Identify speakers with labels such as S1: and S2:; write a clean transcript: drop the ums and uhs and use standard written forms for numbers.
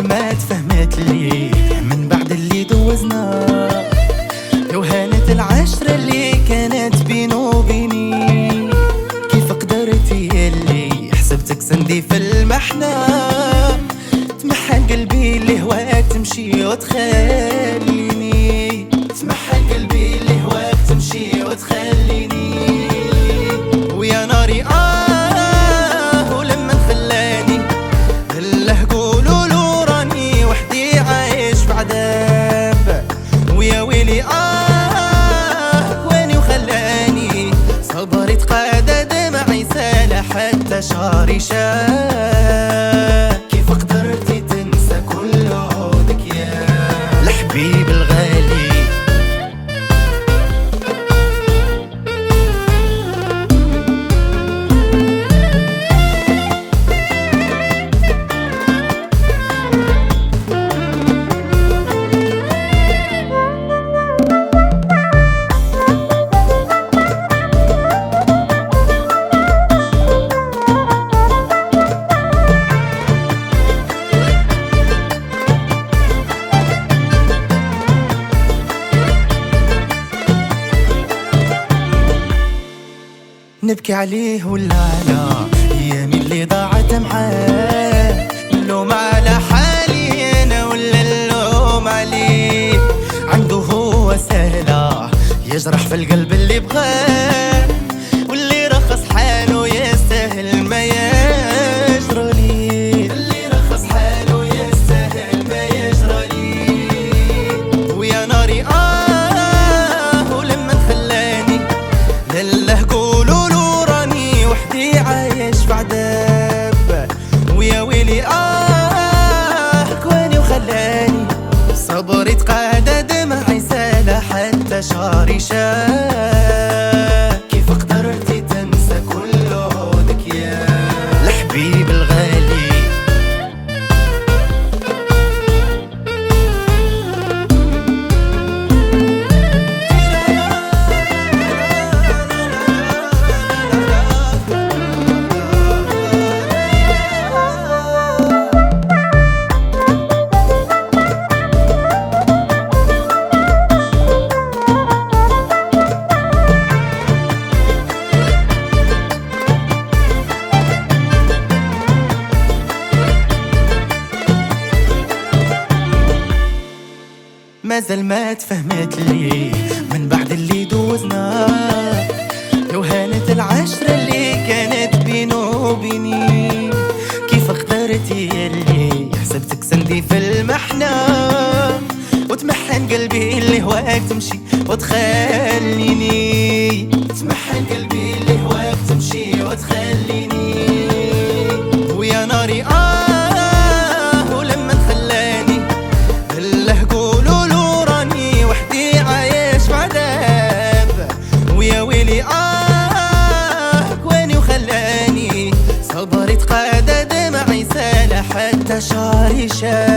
S1: مازال ما تفهمت لي من بعد اللي دوزنا، لو هانت العشرة اللي كانت بينه وبيني. كيف قدرتي اللي حسبتك سندي في المحنة، تمحى قلبي اللي هواك تمشي وتخليني، تمحى قلبي اللي هواك تمشي وتخليني. ويا ناري ولما خلاني بالله قولوا له راني وحدي عايش بعذاب. ويا ويلي ويني وخلاني صبري تقاد دمعي سال حتى شعري شاب. كيف قدرتي تنسى كل عودك يا الحبيب الغالي؟ نبكي عليه ولا على ايامي اللي ضاعت معاه؟ اللوم على حالي انا ولا اللوم عليه؟ عنده هو سهلة يجرح في القلب اللي بغاه، واللي رخص حاله يستاهل ما يجرى لي، اللي رخص حاله يستاهل ما يجرى لي. ويا ناري ولما خلاني لله قولوا وحدي عايش بعذاب. ويا ويلي كواني وخلاني صبري تقاد دمعي سال حتى شعري شاب. كيف قدرتي تنسى كل عودك يا الحبيب الغالي؟ مازال ما تفهمت لي من بعد اللي دوزنا، لو هانت العشرة اللي كانت بينه وبيني. كيف قدرتي اللي حسبتك سندي في المحنة، وتمحن قلبي اللي هواك تمشي وتخليني، تمحن قلبي اللي هواك تمشي وتخليني. ويا ناري ولما خلاني بالله قولوا له راني وحدي عايش بعذاب. ويا ويلي ويني وخلاني صبري تقاد دمعي سال حتى شعري شاب.